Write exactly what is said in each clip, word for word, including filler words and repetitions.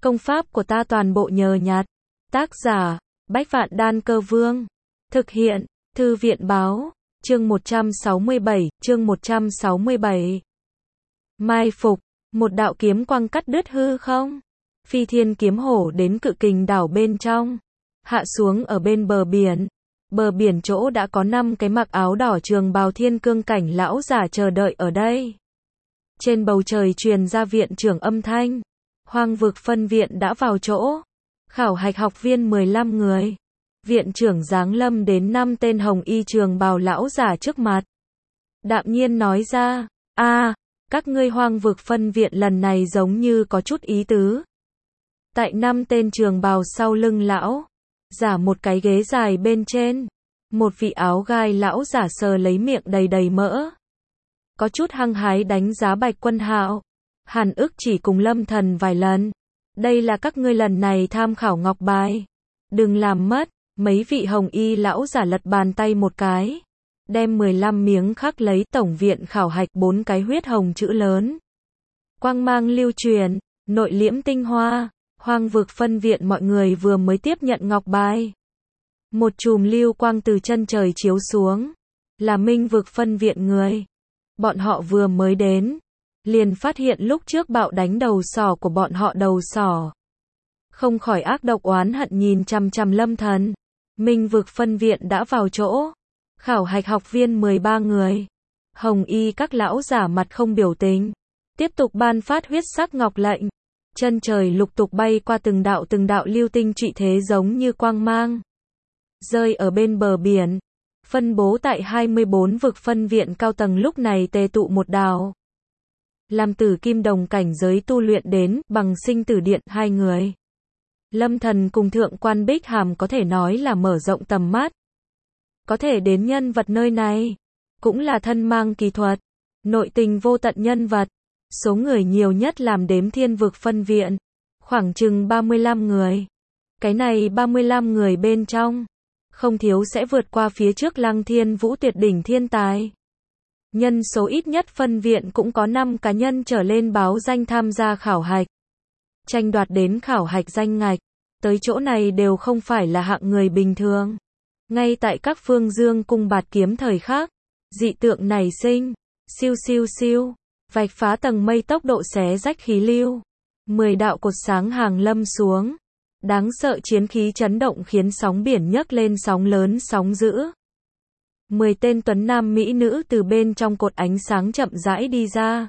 Công pháp của ta toàn bộ nhờ nhặt. Tác giả, Bách Vạn Đan Cơ Vương. Thực hiện, Thư viện Báo. Chương một trăm sáu mươi bảy, chương một trăm sáu mươi bảy. Mai phục, một đạo kiếm quang cắt đứt hư không. Phi thiên kiếm hổ đến Cự Kình đảo bên trong. Hạ xuống ở bên bờ biển. Bờ biển chỗ đã có năm cái mặc áo đỏ trường bào thiên cương cảnh lão giả chờ đợi ở đây. Trên bầu trời truyền ra viện trưởng âm thanh. Hoang vực phân viện đã vào chỗ. Khảo hạch học viên mười lăm người. Viện trưởng giáng lâm đến năm tên hồng y trường bào lão giả trước mặt. Đạm nhiên nói ra, a, các ngươi hoang vực phân viện lần này giống như có chút ý tứ. Tại năm tên trường bào sau lưng lão, giả một cái ghế dài bên trên. Một vị áo gai lão giả sờ lấy miệng đầy đầy mỡ. Có chút hăng hái đánh giá Bạch Quân Hạo. Hàn ức chỉ cùng Lâm Thần vài lần. Đây là các ngươi lần này tham khảo ngọc bài. Đừng làm mất. Mấy vị hồng y lão giả lật bàn tay một cái. Đem mười lăm miếng khắc lấy tổng viện khảo hạch bốn cái huyết hồng chữ lớn. Quang mang lưu truyền, nội liễm tinh hoa. Hoang vực phân viện mọi người vừa mới tiếp nhận ngọc bài. Một chùm lưu quang từ chân trời chiếu xuống. Là minh vực phân viện người. Bọn họ vừa mới đến. Liền phát hiện lúc trước bạo đánh đầu sỏ của bọn họ đầu sỏ. Không khỏi ác độc oán hận nhìn chằm chằm Lâm Thần. Minh vực phân viện đã vào chỗ. Khảo hạch học viên mười ba người. Hồng y các lão giả mặt không biểu tình. Tiếp tục ban phát huyết sắc ngọc lệnh. Chân trời lục tục bay qua từng đạo từng đạo lưu tinh trị thế giống như quang mang. Rơi ở bên bờ biển. Phân bố tại hai mươi bốn vực phân viện cao tầng lúc này tề tụ một đảo. Làm tử kim đồng cảnh giới tu luyện đến bằng sinh tử điện hai người. Lâm Thần cùng thượng quan Bích Hàm có thể nói là mở rộng tầm mắt. Có thể đến nhân vật nơi này. Cũng là thân mang kỳ thuật. Nội tình vô tận nhân vật. Số người nhiều nhất làm đếm thiên vực phân viện. Khoảng chừng ba mươi lăm người. Cái này ba mươi lăm người bên trong. Không thiếu sẽ vượt qua phía trước Lăng Thiên Vũ tuyệt đỉnh thiên tài. Nhân số ít nhất phân viện cũng có năm cá nhân trở lên báo danh tham gia khảo hạch. Tranh đoạt đến khảo hạch danh ngạch. Tới chỗ này đều không phải là hạng người bình thường. Ngay tại các phương dương cung bạt kiếm thời khắc. Dị tượng nảy sinh. Siêu siêu siêu. Vạch phá tầng mây tốc độ xé rách khí lưu. Mười đạo cột sáng hàng lâm xuống. Đáng sợ chiến khí chấn động khiến sóng biển nhấc lên sóng lớn sóng dữ. Mười tên tuấn nam mỹ nữ từ bên trong cột ánh sáng chậm rãi đi ra.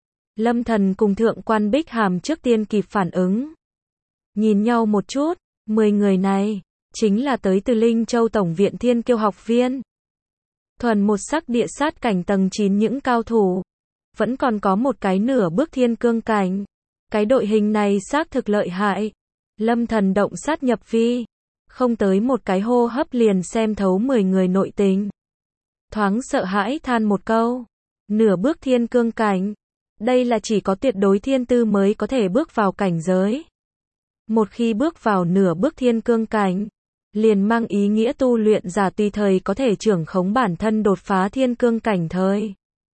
Lâm Thần cùng thượng quan Bích Hàm trước tiên kịp phản ứng. Nhìn nhau một chút, mười người này, chính là tới từ Linh Châu Tổng viện Thiên Kiêu học viên. Thuần một sắc địa sát cảnh tầng chín những cao thủ. Vẫn còn có một cái nửa bước thiên cương cảnh. Cái đội hình này xác thực lợi hại. Lâm Thần động sát nhập vi. Không tới một cái hô hấp liền xem thấu mười người nội tình. Thoáng sợ hãi than một câu. Nửa bước thiên cương cảnh. Đây là chỉ có tuyệt đối thiên tư mới có thể bước vào cảnh giới. Một khi bước vào nửa bước thiên cương cảnh, liền mang ý nghĩa tu luyện giả tùy thời có thể trưởng khống bản thân đột phá thiên cương cảnh thời.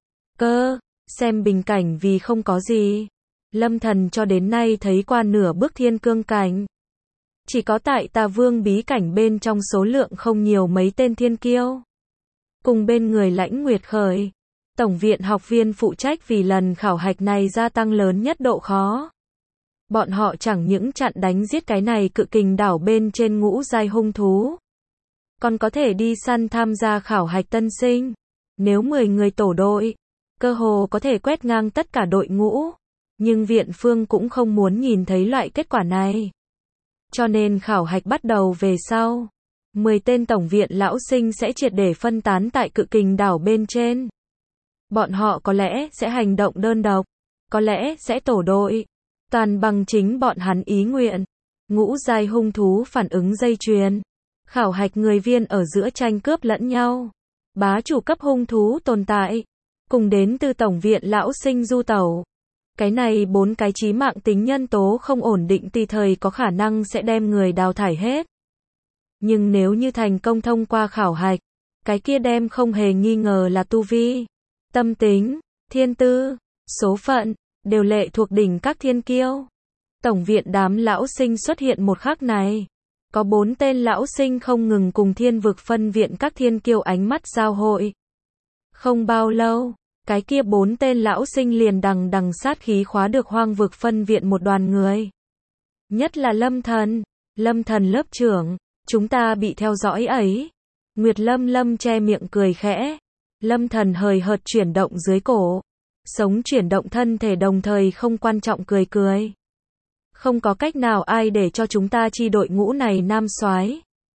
Cơ, xem bình cảnh vì không có gì. Lâm Thần cho đến nay thấy qua nửa bước thiên cương cảnh. Chỉ có tại Tà Vương bí cảnh bên trong số lượng không nhiều mấy tên thiên kiêu. Cùng bên người Lãnh Nguyệt Khởi. Tổng viện học viên phụ trách vì lần khảo hạch này gia tăng lớn nhất độ khó. Bọn họ chẳng những chặn đánh giết cái này Cự Kình đảo bên trên ngũ giai hung thú. Còn có thể đi săn tham gia khảo hạch tân sinh. Nếu mười người tổ đội, cơ hồ có thể quét ngang tất cả đội ngũ. Nhưng viện phương cũng không muốn nhìn thấy loại kết quả này. Cho nên khảo hạch bắt đầu về sau. mười tên tổng viện lão sinh sẽ triệt để phân tán tại Cự Kình đảo bên trên. Bọn họ có lẽ sẽ hành động đơn độc, có lẽ sẽ tổ đội, toàn bằng chính bọn hắn ý nguyện. Ngũ giai hung thú phản ứng dây chuyền. Khảo hạch người viên ở giữa tranh cướp lẫn nhau. Bá chủ cấp hung thú tồn tại. Cùng đến từ tổng viện lão sinh du tẩu. Cái này bốn cái chí mạng tính nhân tố không ổn định tùy thời có khả năng sẽ đem người đào thải hết. Nhưng nếu như thành công thông qua khảo hạch, cái kia đem không hề nghi ngờ là tu vi, tâm tính, thiên tư, số phận, đều lệ thuộc đỉnh các thiên kiêu. Tổng viện đám lão sinh xuất hiện một khắc này. Có bốn tên lão sinh không ngừng cùng thiên vực phân viện các thiên kiêu ánh mắt giao hội. Không bao lâu, cái kia bốn tên lão sinh liền đằng đằng sát khí khóa được hoang vực phân viện một đoàn người. Nhất là Lâm Thần, Lâm Thần lớp trưởng, chúng ta bị theo dõi ấy. Nguyệt Lâm Lâm che miệng cười khẽ. Lâm Thần hời hợt chuyển động dưới cổ. Sống chuyển động thân thể đồng thời không quan trọng cười cười. Không có cách nào ai để cho chúng ta chi đội ngũ này nam soái.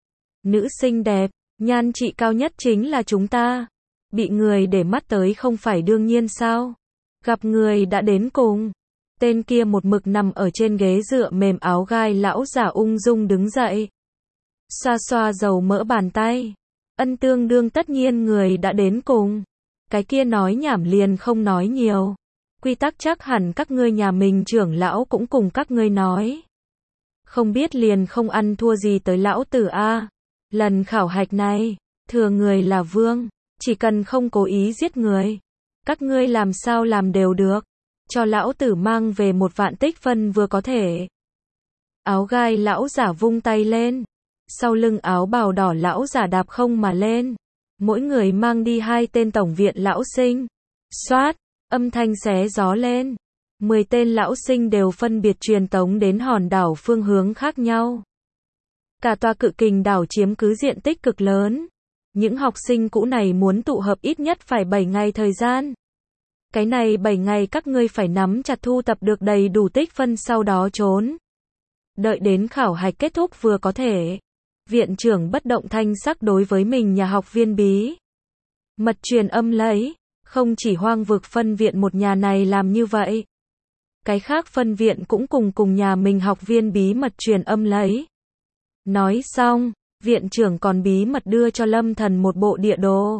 Nữ xinh đẹp, nhan trị cao nhất chính là chúng ta. Bị người để mắt tới không phải đương nhiên sao? Gặp người đã đến cùng. Tên kia một mực nằm ở trên ghế dựa mềm áo gai lão giả ung dung đứng dậy. Xoa xoa dầu mỡ bàn tay. Ân tương đương tất nhiên người đã đến cùng. Cái kia nói nhảm liền không nói nhiều. Quy tắc chắc hẳn các ngươi nhà mình trưởng lão cũng cùng các ngươi nói. Không biết liền không ăn thua gì tới lão tử a. Lần khảo hạch này, thừa người là vương, chỉ cần không cố ý giết người, các ngươi làm sao làm đều được. Cho lão tử mang về một vạn tích phân vừa có thể. Áo gai lão giả vung tay lên. Sau lưng áo bào đỏ lão giả đạp không mà lên. Mỗi người mang đi hai tên tổng viện lão sinh. Xoát, âm thanh xé gió lên. Mười tên lão sinh đều phân biệt truyền tống đến hòn đảo phương hướng khác nhau. Cả tòa Cự Kình đảo chiếm cứ diện tích cực lớn. Những học sinh cũ này muốn tụ hợp ít nhất phải bảy ngày thời gian. Cái này bảy ngày các ngươi phải nắm chặt thu tập được đầy đủ tích phân sau đó trốn. Đợi đến khảo hạch kết thúc vừa có thể. Viện trưởng bất động thanh sắc đối với mình nhà học viên bí mật truyền âm lấy. Không chỉ hoang vực phân viện một nhà này làm như vậy. Cái khác phân viện cũng cùng cùng nhà mình học viên bí mật truyền âm lấy. Nói xong, viện trưởng còn bí mật đưa cho Lâm Thần một bộ địa đồ.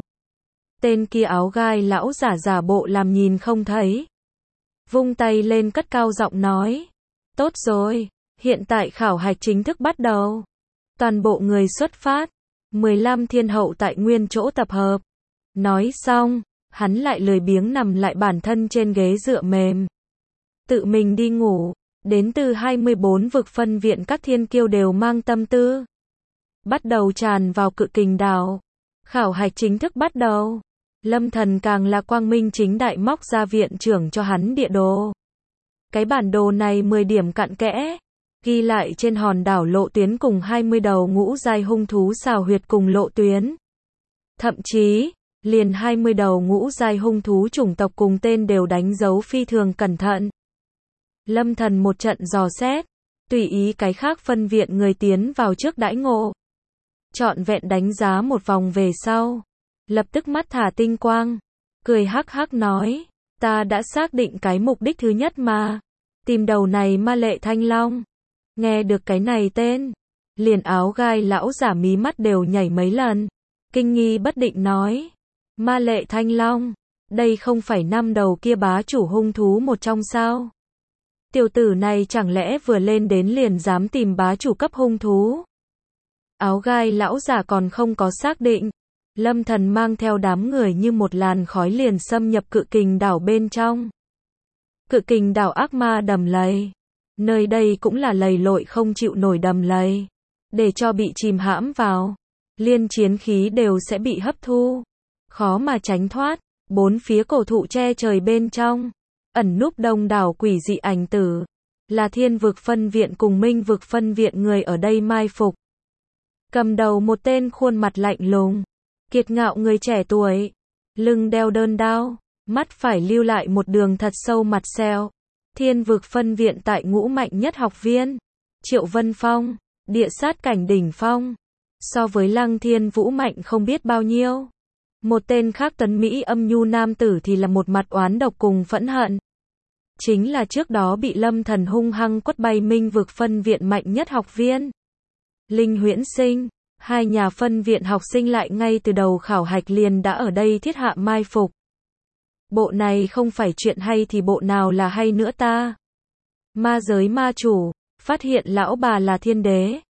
Tên kia áo gai lão giả giả bộ làm nhìn không thấy. Vung tay lên cất cao giọng nói. Tốt rồi, hiện tại khảo hạch chính thức bắt đầu. Toàn bộ người xuất phát. mười lăm thiên hậu tại nguyên chỗ tập hợp. Nói xong, hắn lại lười biếng nằm lại bản thân trên ghế dựa mềm. Tự mình đi ngủ. Đến từ hai mươi bốn vực phân viện các thiên kiêu đều mang tâm tư. Bắt đầu tràn vào Cự Kình đảo. Khảo hạch chính thức bắt đầu. Lâm Thần càng là quang minh chính đại móc ra viện trưởng cho hắn địa đồ. Cái bản đồ này mười điểm cặn kẽ. Ghi lại trên hòn đảo lộ tuyến cùng hai mươi đầu ngũ giai hung thú xào huyệt cùng lộ tuyến. Thậm chí, liền hai mươi đầu ngũ giai hung thú chủng tộc cùng tên đều đánh dấu phi thường cẩn thận. Lâm Thần một trận dò xét, tùy ý cái khác phân viện người tiến vào trước đãi ngộ. Trọn vẹn đánh giá một vòng về sau, lập tức mắt thả tinh quang, cười hắc hắc nói, ta đã xác định cái mục đích thứ nhất mà, tìm đầu này ma lệ thanh long. Nghe được cái này tên, liền áo gai lão giả mí mắt đều nhảy mấy lần, kinh nghi bất định nói, ma lệ thanh long, đây không phải năm đầu kia bá chủ hung thú một trong sao? Tiểu tử này chẳng lẽ vừa lên đến liền dám tìm bá chủ cấp hung thú? Áo gai lão giả còn không có xác định. Lâm Thần mang theo đám người như một làn khói liền xâm nhập Cự Kình đảo bên trong. Cự Kình đảo ác ma đầm lầy. Nơi đây cũng là lầy lội không chịu nổi đầm lầy. Để cho bị chìm hãm vào, liên chiến khí đều sẽ bị hấp thu. Khó mà tránh thoát. Bốn phía cổ thụ che trời bên trong. Ẩn núp đông đảo quỷ dị ảnh tử. Là thiên vực phân viện cùng minh vực phân viện người ở đây mai phục. Cầm đầu một tên khuôn mặt lạnh lùng. Kiệt ngạo người trẻ tuổi. Lưng đeo đơn đao. Mắt phải lưu lại một đường thật sâu mặt sẹo. Thiên vực phân viện tại ngũ mạnh nhất học viên. Triệu Vân Phong. Địa sát cảnh đỉnh phong. So với Lăng Thiên Vũ mạnh không biết bao nhiêu. Một tên khác tuấn Mỹ âm nhu nam tử thì là một mặt oán độc cùng phẫn hận. Chính là trước đó bị Lâm Thần hung hăng quất bay minh vực phân viện mạnh nhất học viên. Linh Huyễn Sinh. Hai nhà phân viện học sinh lại ngay từ đầu khảo hạch liền đã ở đây thiết hạ mai phục. Bộ này không phải chuyện hay thì bộ nào là hay nữa ta? Ma giới ma chủ, phát hiện lão bà là thiên đế.